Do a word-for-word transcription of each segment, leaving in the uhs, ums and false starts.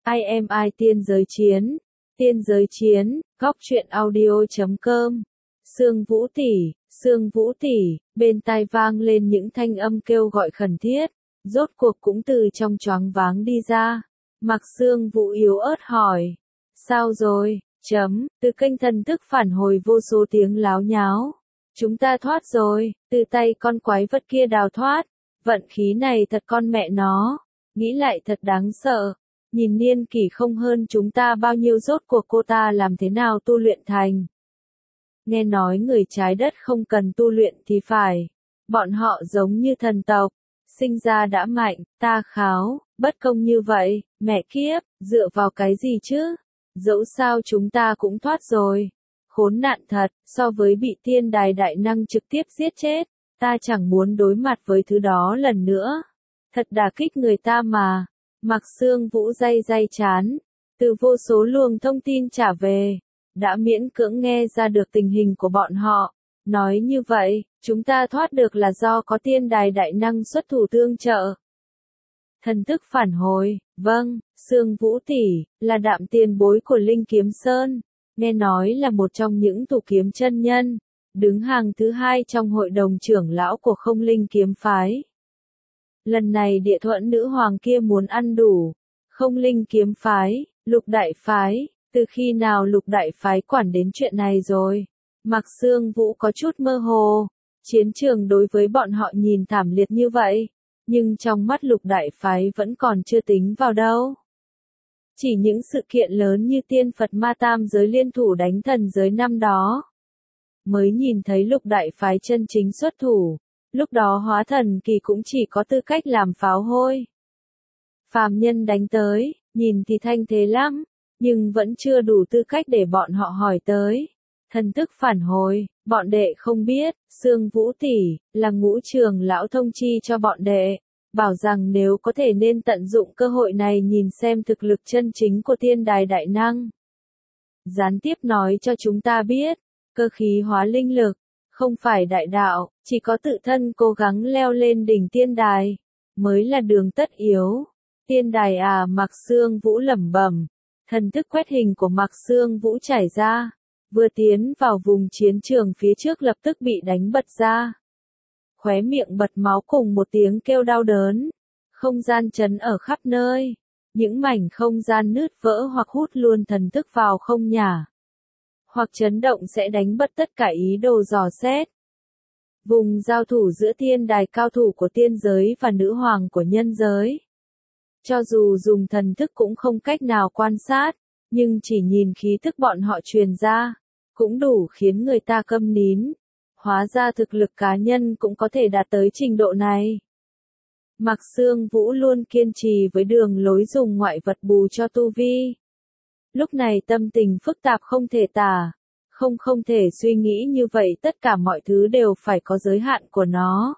I am I tiên giới chiến, tiên giới chiến, góc truyện audio chấm com. Sương Vũ tỷ, Sương Vũ tỷ, bên tai vang lên những thanh âm kêu gọi khẩn thiết, rốt cuộc cũng từ trong choáng váng đi ra. Mặc Sương Vũ yếu ớt hỏi, sao rồi, chấm, từ kênh thần thức phản hồi vô số tiếng láo nháo. Chúng ta thoát rồi, từ tay con quái vật kia đào thoát, vận khí này thật con mẹ nó, nghĩ lại thật đáng sợ. Nhìn niên kỷ không hơn chúng ta bao nhiêu, rốt cuộc cô ta làm thế nào tu luyện thành. Nghe nói người trái đất không cần tu luyện thì phải. Bọn họ giống như thần tộc, sinh ra đã mạnh, ta kháo, bất công như vậy, mẹ kiếp, dựa vào cái gì chứ? Dẫu sao chúng ta cũng thoát rồi. Khốn nạn thật, so với bị tiên đài đại năng trực tiếp giết chết, ta chẳng muốn đối mặt với thứ đó lần nữa. Thật đả kích người ta mà. Mặc Sương Vũ day day chán, từ vô số luồng thông tin trả về, đã miễn cưỡng nghe ra được tình hình của bọn họ. Nói như vậy, chúng ta thoát được là do có tiên đài đại năng xuất thủ tương trợ. Thần thức phản hồi, vâng, Sương Vũ tỷ, là đạm tiền bối của Linh Kiếm Sơn, nghe nói là một trong những thủ kiếm chân nhân, đứng hàng thứ hai trong hội đồng trưởng lão của Không Linh Kiếm Phái. Lần này Địa Thuẫn nữ hoàng kia muốn ăn đủ. Không Linh Kiếm Phái, Lục Đại Phái, từ khi nào Lục Đại Phái quản đến chuyện này rồi? Mặc Sương Vũ có chút mơ hồ. Chiến trường đối với bọn họ nhìn thảm liệt như vậy, nhưng trong mắt Lục Đại Phái vẫn còn chưa tính vào đâu. Chỉ những sự kiện lớn như Tiên Phật Ma Tam giới liên thủ đánh thần giới năm đó, mới nhìn thấy Lục Đại Phái chân chính xuất thủ. Lúc đó hóa thần kỳ cũng chỉ có tư cách làm pháo hôi. Phàm nhân đánh tới, nhìn thì thanh thế lắm, nhưng vẫn chưa đủ tư cách để bọn họ hỏi tới. Thần thức phản hồi, bọn đệ không biết, Sương Vũ tỷ, là Ngũ Trường lão thông chi cho bọn đệ, bảo rằng nếu có thể nên tận dụng cơ hội này nhìn xem thực lực chân chính của tiên đài đại năng. Gián tiếp nói cho chúng ta biết, cơ khí hóa linh lực, không phải đại đạo, chỉ có tự thân cố gắng leo lên đỉnh tiên đài, mới là đường tất yếu. Tiên đài à, Mặc Sương Vũ lẩm bẩm, thần thức quét hình của Mặc Sương Vũ trải ra, vừa tiến vào vùng chiến trường phía trước lập tức bị đánh bật ra. Khóe miệng bật máu cùng một tiếng kêu đau đớn, không gian chấn ở khắp nơi, những mảnh không gian nứt vỡ hoặc hút luôn thần thức vào không nhả, hoặc chấn động sẽ đánh bất tất cả ý đồ dò xét. Vùng giao thủ giữa tiên đài cao thủ của tiên giới và nữ hoàng của nhân giới. Cho dù dùng thần thức cũng không cách nào quan sát, nhưng chỉ nhìn khí thức bọn họ truyền ra, cũng đủ khiến người ta câm nín. Hóa ra thực lực cá nhân cũng có thể đạt tới trình độ này. Mặc Sương Vũ luôn kiên trì với đường lối dùng ngoại vật bù cho tu vi. Lúc này tâm tình phức tạp không thể tả, không không thể suy nghĩ như vậy, tất cả mọi thứ đều phải có giới hạn của nó.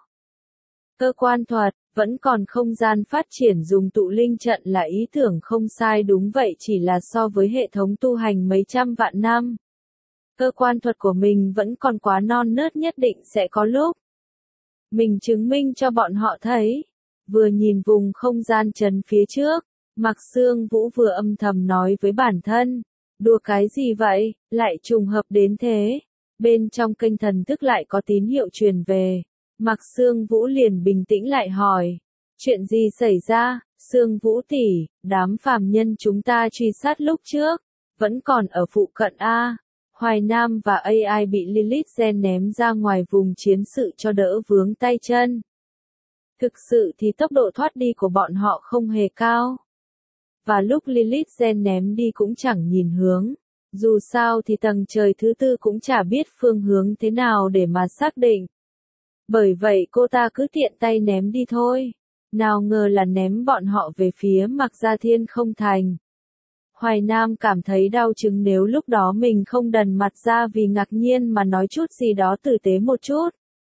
Cơ quan thuật, vẫn còn không gian phát triển dùng tụ linh trận là ý tưởng không sai, đúng vậy, chỉ là so với hệ thống tu hành mấy trăm vạn năm. Cơ quan thuật của mình vẫn còn quá non nớt, nhất định sẽ có lúc mình chứng minh cho bọn họ thấy. Vừa nhìn vùng không gian trần phía trước, Mặc Sương Vũ vừa âm thầm nói với bản thân, đùa cái gì vậy, lại trùng hợp đến thế. Bên trong kênh thần thức lại có tín hiệu truyền về, Mặc Sương Vũ liền bình tĩnh lại hỏi, chuyện gì xảy ra? Sương Vũ tỷ, đám phàm nhân chúng ta truy sát lúc trước, vẫn còn ở phụ cận a. Hoài Nam và a i bị Lilith Gen ném ra ngoài vùng chiến sự cho đỡ vướng tay chân. Thực sự thì tốc độ thoát đi của bọn họ không hề cao. Và lúc Lilith Gen ném đi cũng chẳng nhìn hướng. Dù sao thì tầng trời thứ tư cũng chả biết phương hướng thế nào để mà xác định. Bởi vậy cô ta cứ tiện tay ném đi thôi. Nào ngờ là ném bọn họ về phía Mặc Gia Thiên không thành. Hoài Nam cảm thấy đau chứng nếu lúc đó mình không đần mặt ra vì ngạc nhiên mà nói chút gì đó tử tế một chút.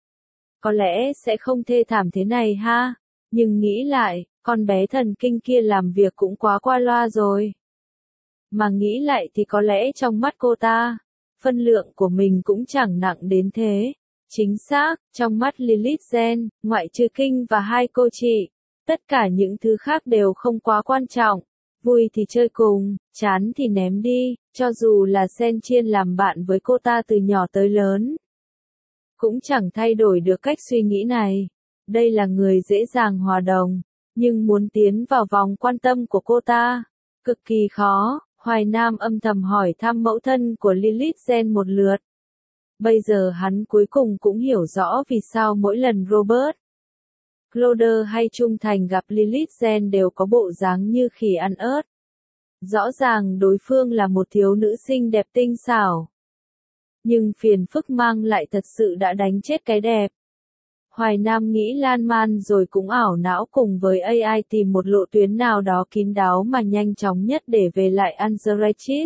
Có lẽ sẽ không thê thảm thế này ha. Nhưng nghĩ lại, con bé thần kinh kia làm việc cũng quá qua loa rồi. Mà nghĩ lại thì có lẽ trong mắt cô ta, phân lượng của mình cũng chẳng nặng đến thế. Chính xác, trong mắt Lilith Gen, ngoại trừ kinh và hai cô chị, tất cả những thứ khác đều không quá quan trọng. Vui thì chơi cùng, chán thì ném đi, cho dù là Sen Chiên làm bạn với cô ta từ nhỏ tới lớn. Cũng chẳng thay đổi được cách suy nghĩ này. Đây là người dễ dàng hòa đồng, nhưng muốn tiến vào vòng quan tâm của cô ta, cực kỳ khó. Hoài Nam âm thầm hỏi thăm mẫu thân của Lilith Gen một lượt. Bây giờ hắn cuối cùng cũng hiểu rõ vì sao mỗi lần Robert, Cloder hay Trung Thành gặp Lilith Gen đều có bộ dáng như khỉ ăn ớt. Rõ ràng đối phương là một thiếu nữ xinh đẹp tinh xảo. Nhưng phiền phức mang lại thật sự đã đánh chết cái đẹp. Hoài Nam nghĩ lan man rồi cũng ảo não cùng với a i tìm một lộ tuyến nào đó kín đáo mà nhanh chóng nhất để về lại Anzerachis.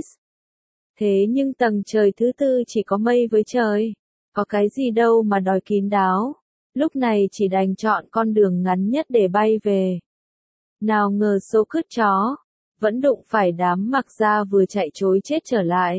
Thế nhưng tầng trời thứ tư chỉ có mây với trời. Có cái gì đâu mà đòi kín đáo. Lúc này chỉ đành chọn con đường ngắn nhất để bay về. Nào ngờ số cứt chó, vẫn đụng phải đám mặc ra vừa chạy chối chết trở lại.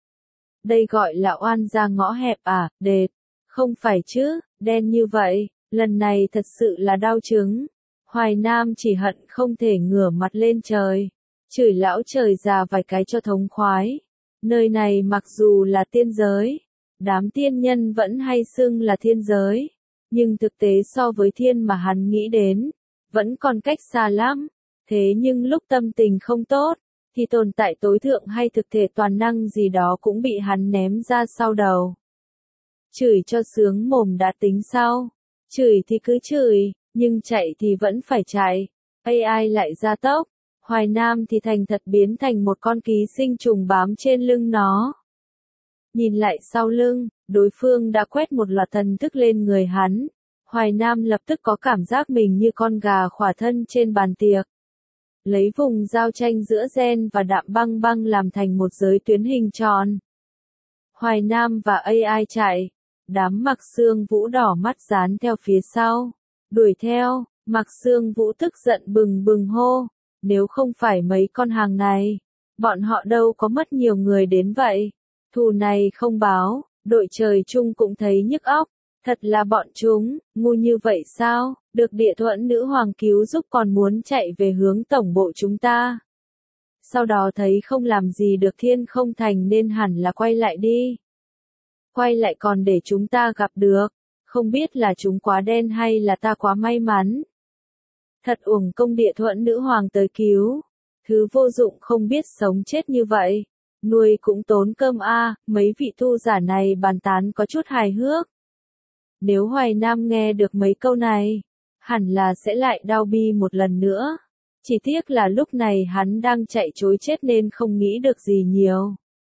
Đây gọi là oan ra ngõ hẹp à, đệt. Không phải chứ, đen như vậy, lần này thật sự là đau chứng. Hoài Nam chỉ hận không thể ngửa mặt lên trời. Chửi lão trời già vài cái cho thống khoái. Nơi này mặc dù là tiên giới, đám tiên nhân vẫn hay xưng là thiên giới. Nhưng thực tế so với thiên mà hắn nghĩ đến, vẫn còn cách xa lắm. Thế nhưng lúc tâm tình không tốt, thì tồn tại tối thượng hay thực thể toàn năng gì đó cũng bị hắn ném ra sau đầu. Chửi cho sướng mồm đã tính sao? Chửi thì cứ chửi, nhưng chạy thì vẫn phải chạy. a i lại ra tốc. Hoài Nam thì thành thật biến thành một con ký sinh trùng bám trên lưng nó. Nhìn lại sau lưng, đối phương đã quét một loạt thần thức lên người hắn. Hoài Nam lập tức có cảm giác mình như con gà khỏa thân trên bàn tiệc. Lấy vùng giao tranh giữa Gen và Đạm Băng Băng làm thành một giới tuyến hình tròn. Hoài Nam và a i chạy. Đám Mặc Xương Vũ đỏ mắt dán theo phía sau. Đuổi theo, Mặc Xương Vũ tức giận bừng bừng hô. Nếu không phải mấy con hàng này, bọn họ đâu có mất nhiều người đến vậy. Thù này không báo, đội trời chung cũng thấy nhức óc. Thật là bọn chúng, ngu như vậy sao, được Địa Thuẫn Nữ Hoàng cứu giúp còn muốn chạy về hướng tổng bộ chúng ta. Sau đó thấy không làm gì được Thiên Không Thành nên hẳn là quay lại đi. Quay lại còn để chúng ta gặp được, không biết là chúng quá đen hay là ta quá may mắn. Thật uổng công Địa Thuẫn Nữ Hoàng tới cứu, thứ vô dụng không biết sống chết như vậy. Nuôi cũng tốn cơm a, mấy vị tu giả này bàn tán có chút hài hước. Nếu Hoài Nam nghe được mấy câu này, hẳn là sẽ lại đau bi một lần nữa. Chỉ tiếc là lúc này hắn đang chạy trối chết nên không nghĩ được gì nhiều.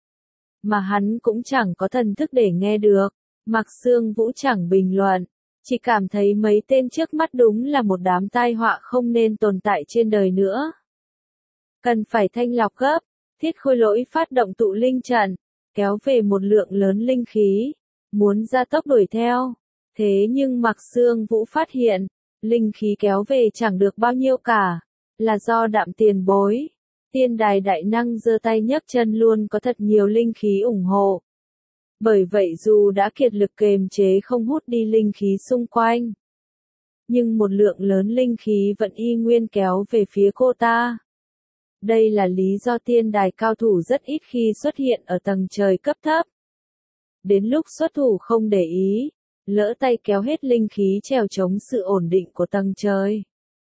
Mà hắn cũng chẳng có thần thức để nghe được. Mặc Xương Vũ chẳng bình luận, chỉ cảm thấy mấy tên trước mắt đúng là một đám tai họa không nên tồn tại trên đời nữa. Cần phải thanh lọc gấp. Thiết Khôi Lỗi phát động tụ linh trận, kéo về một lượng lớn linh khí, muốn ra tốc đuổi theo. Thế nhưng Mặc Xương Vũ phát hiện, linh khí kéo về chẳng được bao nhiêu cả, là do Đạm tiền bối. Tiên đài đại năng giơ tay nhấc chân luôn có thật nhiều linh khí ủng hộ. Bởi vậy dù đã kiệt lực kềm chế không hút đi linh khí xung quanh, nhưng một lượng lớn linh khí vẫn y nguyên kéo về phía cô ta. Đây là lý do tiên đài cao thủ rất ít khi xuất hiện ở tầng trời cấp thấp. Đến lúc xuất thủ không để ý, lỡ tay kéo hết linh khí trèo chống sự ổn định của tầng trời.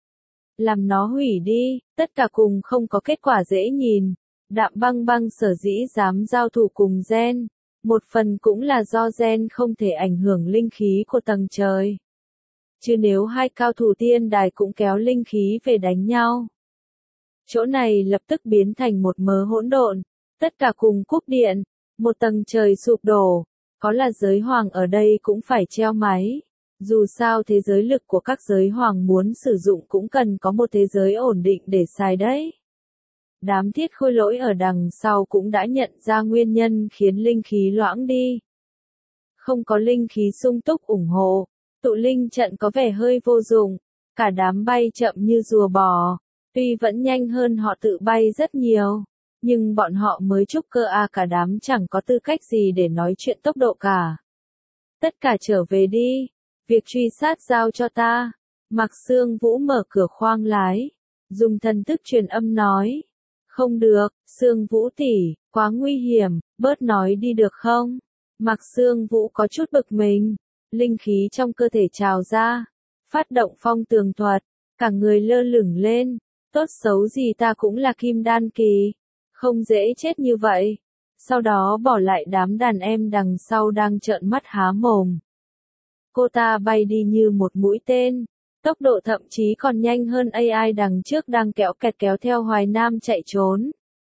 Làm nó hủy đi, tất cả cùng không có kết quả dễ nhìn. Đạm Băng Băng sở dĩ dám giao thủ cùng Gen, một phần cũng là do Gen không thể ảnh hưởng linh khí của tầng trời. Chứ nếu hai cao thủ tiên đài cũng kéo linh khí về đánh nhau, chỗ này lập tức biến thành một mớ hỗn độn, tất cả cùng cúp điện, một tầng trời sụp đổ, có là giới hoàng ở đây cũng phải treo máy. Dù sao thế giới lực của các giới hoàng muốn sử dụng cũng cần có một thế giới ổn định để xài đấy. Đám Thiết Khôi Lỗi ở đằng sau cũng đã nhận ra nguyên nhân khiến linh khí loãng đi. Không có linh khí sung túc ủng hộ, tụ linh trận có vẻ hơi vô dụng, cả đám bay chậm như rùa bò. Tuy vẫn nhanh hơn họ tự bay rất nhiều, nhưng bọn họ mới trúc cơ a cả đám chẳng có tư cách gì để nói chuyện tốc độ cả. Tất cả trở về đi, việc truy sát giao cho ta. Mặc Xương Vũ mở cửa khoang lái, dùng thần thức truyền âm nói. Không được, Sương Vũ tỷ, quá nguy hiểm, bớt nói đi được không? Mạc Sương Vũ có chút bực mình, linh khí trong cơ thể trào ra, phát động phong tường thuật, cả người lơ lửng lên, tốt xấu gì ta cũng là kim đan kỳ, không dễ chết như vậy. Sau đó bỏ lại đám đàn em đằng sau đang trợn mắt há mồm. Cô ta bay đi như một mũi tên, tốc độ thậm chí còn nhanh hơn a i đằng trước đang kéo kẹt kéo theo Hoài Nam chạy trốn.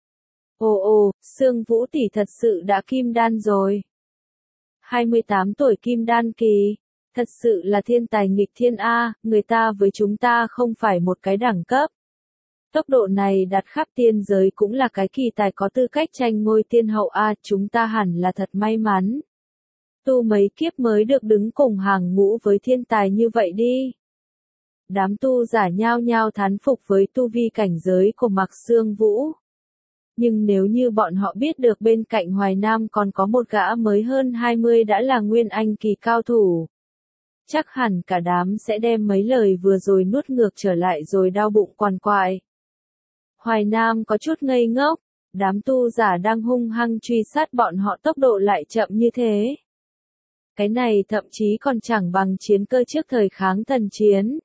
Ồ ồ, Sương Vũ tỷ thật sự đã kim đan rồi. hai mươi tám tuổi kim đan kỳ, thật sự là thiên tài nghịch thiên A, người ta với chúng ta không phải một cái đẳng cấp. Tốc độ này đặt khắp tiên giới cũng là cái kỳ tài có tư cách tranh ngôi tiên hậu A, chúng ta hẳn là thật may mắn. Tu mấy kiếp mới được đứng cùng hàng ngũ với thiên tài như vậy đi. Đám tu giả nhao nhao thán phục với tu vi cảnh giới của Mạc Sương Vũ. Nhưng nếu như bọn họ biết được bên cạnh Hoài Nam còn có một gã mới hơn hai mươi đã là Nguyên Anh kỳ cao thủ, chắc hẳn cả đám sẽ đem mấy lời vừa rồi nuốt ngược trở lại rồi đau bụng quằn quại. Hoài Nam có chút ngây ngốc, đám tu giả đang hung hăng truy sát bọn họ tốc độ lại chậm như thế. Cái này thậm chí còn chẳng bằng chiến cơ trước thời kháng thần chiến.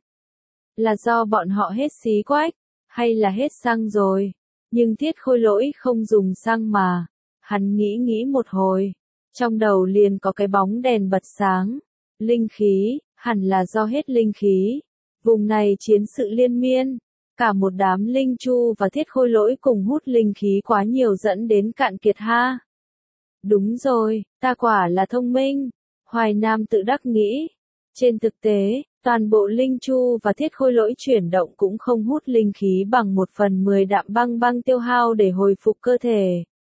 Là do bọn họ hết xí quách, hay là hết xăng rồi? Nhưng Thiết Khôi Lỗi không dùng xăng mà. Hắn nghĩ nghĩ một hồi, trong đầu liền có cái bóng đèn bật sáng. Linh khí, hẳn là do hết linh khí. Vùng này chiến sự liên miên, cả một đám linh chu và Thiết Khôi Lỗi cùng hút linh khí quá nhiều dẫn đến cạn kiệt ha. Đúng rồi, ta quả là thông minh. Hoài Nam tự đắc nghĩ. Trên thực tế, toàn bộ linh chu và Thiết Khôi Lỗi chuyển động cũng không hút linh khí bằng một phần mười đạm băng băng tiêu hao để hồi phục cơ thể.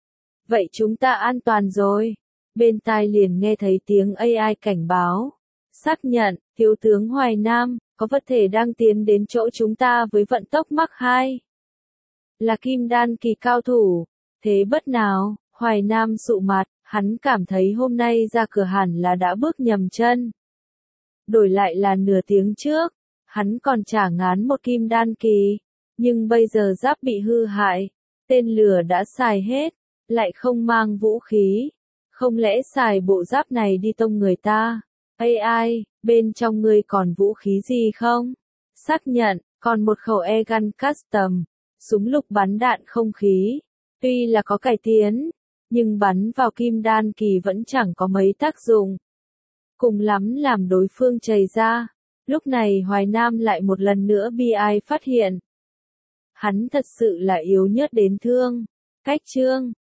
Vậy chúng ta an toàn rồi. Bên tai liền nghe thấy tiếng a i cảnh báo. Xác nhận, thiếu tướng Hoài Nam, có vật thể đang tiến đến chỗ chúng ta với vận tốc Mach hai. Là kim đan kỳ cao thủ. Thế bất nào, Hoài Nam sụ mặt, hắn cảm thấy hôm nay ra cửa hẳn là đã bước nhầm chân. Đổi lại là nửa tiếng trước, hắn còn chả ngán một kim đan kỳ, nhưng bây giờ giáp bị hư hại, tên lửa đã xài hết, lại không mang vũ khí, không lẽ xài bộ giáp này đi tông người ta? a i, bên trong ngươi còn vũ khí gì không? Xác nhận, còn một khẩu airgun custom, súng lục bắn đạn không khí, tuy là có cải tiến, nhưng bắn vào kim đan kỳ vẫn chẳng có mấy tác dụng. Cùng lắm làm đối phương chày ra. Lúc này Hoài Nam lại một lần nữa bi ai phát hiện. Hắn thật sự là yếu nhớt đến thương. Cách chương